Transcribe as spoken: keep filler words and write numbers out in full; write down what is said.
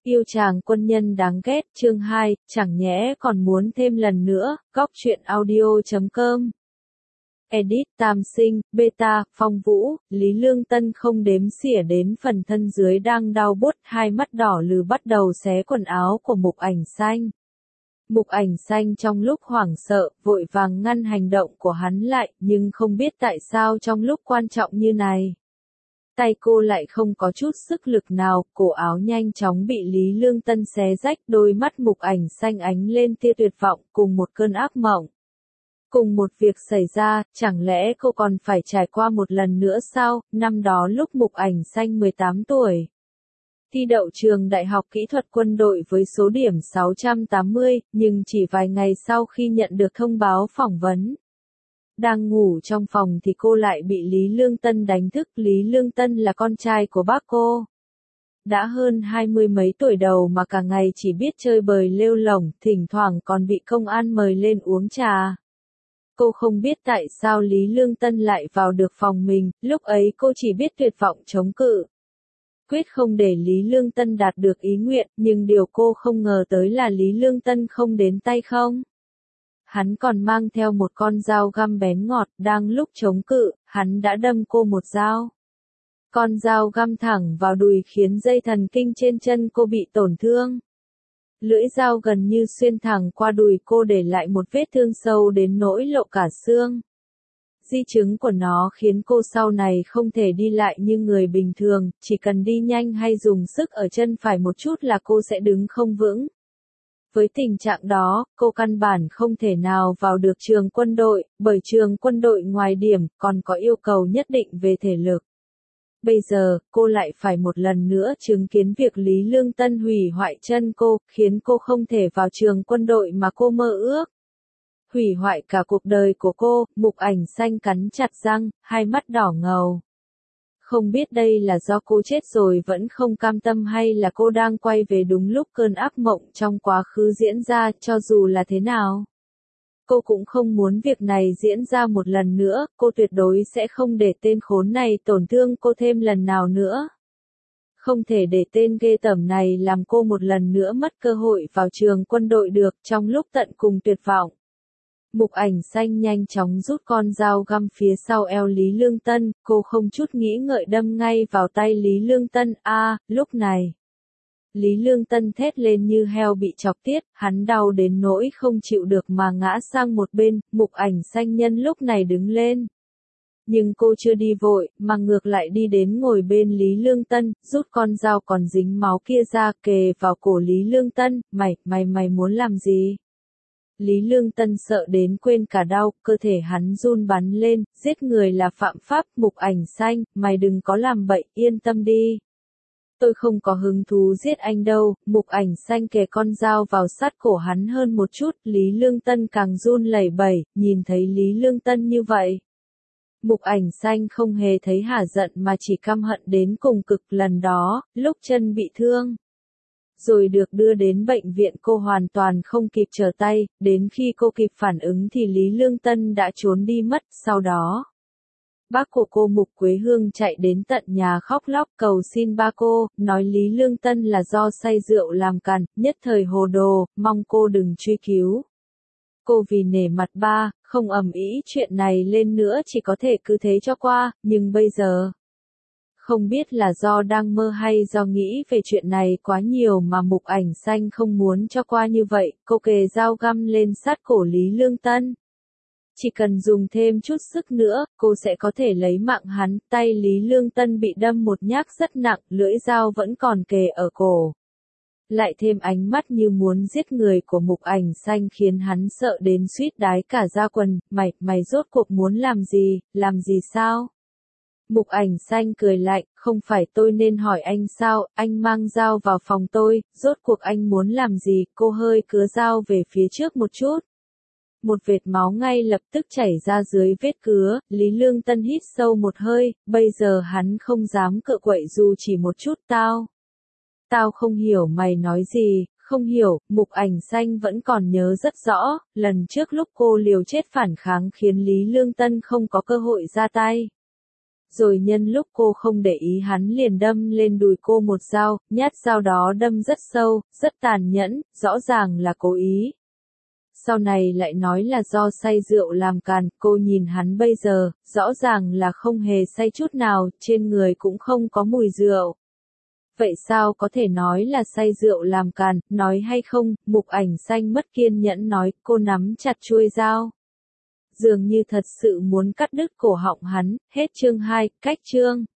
Yêu chàng quân nhân đáng ghét chương hai, chẳng nhẽ còn muốn thêm lần nữa, góc truyện audio chấm com. Edit Tam Sinh, Beta, Phong Vũ, Lý Lương Tân không đếm xỉa đến phần thân dưới đang đau buốt, hai mắt đỏ lừ bắt đầu xé quần áo của Mục Ảnh Xanh. Mục Ảnh Xanh trong lúc hoảng sợ, vội vàng ngăn hành động của hắn lại, nhưng không biết tại sao trong lúc quan trọng như này. Tay cô lại không có chút sức lực nào, cổ áo nhanh chóng bị Lý Lương Tân xé rách, đôi mắt Mục Ảnh Xanh ánh lên tia tuyệt vọng, cùng một cơn ác mộng. Cùng một việc xảy ra, chẳng lẽ cô còn phải trải qua một lần nữa sao? Năm đó lúc Mục Ảnh Xanh mười tám tuổi. Thi đậu trường Đại học Kỹ thuật Quân đội với số điểm sáu trăm tám mươi, nhưng chỉ vài ngày sau khi nhận được thông báo phỏng vấn. Đang ngủ trong phòng thì cô lại bị Lý Lương Tân đánh thức. Lý Lương Tân là con trai của bác cô. Đã hơn hai mươi mấy tuổi đầu mà cả ngày chỉ biết chơi bời lêu lổng, thỉnh thoảng còn bị công an mời lên uống trà. Cô không biết tại sao Lý Lương Tân lại vào được phòng mình, lúc ấy cô chỉ biết tuyệt vọng chống cự. Quyết không để Lý Lương Tân đạt được ý nguyện, nhưng điều cô không ngờ tới là Lý Lương Tân không đến tay không. Hắn còn mang theo một con dao găm bén ngọt, đang lúc chống cự, hắn đã đâm cô một dao. Con dao găm thẳng vào đùi khiến dây thần kinh trên chân cô bị tổn thương. Lưỡi dao gần như xuyên thẳng qua đùi cô để lại một vết thương sâu đến nỗi lộ cả xương. Di chứng của nó khiến cô sau này không thể đi lại như người bình thường, chỉ cần đi nhanh hay dùng sức ở chân phải một chút là cô sẽ đứng không vững. Với tình trạng đó, cô căn bản không thể nào vào được trường quân đội, bởi trường quân đội ngoài điểm còn có yêu cầu nhất định về thể lực. Bây giờ, cô lại phải một lần nữa chứng kiến việc Lý Lương Tân hủy hoại chân cô, khiến cô không thể vào trường quân đội mà cô mơ ước. Hủy hoại cả cuộc đời của cô. Mục Ảnh Xanh cắn chặt răng, hai mắt đỏ ngầu. Không biết đây là do cô chết rồi vẫn không cam tâm hay là cô đang quay về đúng lúc cơn ác mộng trong quá khứ diễn ra, cho dù là thế nào. Cô cũng không muốn việc này diễn ra một lần nữa, cô tuyệt đối sẽ không để tên khốn này tổn thương cô thêm lần nào nữa. Không thể để tên ghê tởm này làm cô một lần nữa mất cơ hội vào trường quân đội được. Trong lúc tận cùng tuyệt vọng, Mục Ảnh Xanh nhanh chóng rút con dao găm phía sau eo Lý Lương Tân, cô không chút nghĩ ngợi đâm ngay vào tay Lý Lương Tân. A, à, lúc này, Lý Lương Tân thét lên như heo bị chọc tiết, hắn đau đến nỗi không chịu được mà ngã sang một bên. Mục Ảnh Xanh nhân lúc này đứng lên. Nhưng cô chưa đi vội, mà ngược lại đi đến ngồi bên Lý Lương Tân, rút con dao còn dính máu kia ra, kề vào cổ Lý Lương Tân. Mày, mày mày muốn làm gì? Lý Lương Tân sợ đến quên cả đau, cơ thể hắn run bắn lên, giết người là phạm pháp. Mục Ảnh Xanh, mày đừng có làm bậy, yên tâm đi. Tôi không có hứng thú giết anh đâu. Mục Ảnh Xanh kề con dao vào sát cổ hắn hơn một chút, Lý Lương Tân càng run lẩy bẩy, nhìn thấy Lý Lương Tân như vậy. Mục Ảnh Xanh không hề thấy hả giận mà chỉ căm hận đến cùng cực. Lần đó, lúc chân bị thương, rồi được đưa đến bệnh viện, cô hoàn toàn không kịp trở tay, đến khi cô kịp phản ứng thì Lý Lương Tân đã trốn đi mất. Sau đó, bác của cô Mục Quế Hương chạy đến tận nhà khóc lóc cầu xin ba cô, nói Lý Lương Tân là do say rượu làm càn, nhất thời hồ đồ, mong cô đừng truy cứu. Cô vì nể mặt ba, không ầm ĩ chuyện này lên nữa, chỉ có thể cứ thế cho qua, nhưng bây giờ, không biết là do đang mơ hay do nghĩ về chuyện này quá nhiều mà Mục Ảnh Xanh không muốn cho qua như vậy, cô kề dao găm lên sát cổ Lý Lương Tân. Chỉ cần dùng thêm chút sức nữa, cô sẽ có thể lấy mạng hắn. Tay Lý Lương Tân bị đâm một nhát rất nặng, lưỡi dao vẫn còn kề ở cổ. Lại thêm ánh mắt như muốn giết người của Mục Ảnh Xanh khiến hắn sợ đến suýt đái cả da quần. Mày, mày rốt cuộc muốn làm gì, làm gì sao? Mục Ảnh Xanh cười lạnh, không phải tôi nên hỏi anh sao, anh mang dao vào phòng tôi, rốt cuộc anh muốn làm gì? Cô hơi cứa dao về phía trước một chút. Một vệt máu ngay lập tức chảy ra dưới vết cứa. Lý Lương Tân hít sâu một hơi, bây giờ hắn không dám cự quậy dù chỉ một chút. Tao, tao không hiểu mày nói gì. Không hiểu. Mục Ảnh Xanh vẫn còn nhớ rất rõ, lần trước lúc cô liều chết phản kháng khiến Lý Lương Tân không có cơ hội ra tay. rồi nhân lúc cô không để ý hắn liền đâm lên đùi cô một dao, nhát dao đó đâm rất sâu, rất tàn nhẫn, rõ ràng là cố ý. Sau này lại nói là do say rượu làm càn, cô nhìn hắn bây giờ, rõ ràng là không hề say chút nào, trên người cũng không có mùi rượu. Vậy sao có thể nói là say rượu làm càn, nói hay không, Mục Ảnh Xanh mất kiên nhẫn nói, cô nắm chặt chuôi dao. Dường như thật sự muốn cắt đứt cổ họng hắn, hết chương hai, cách chương.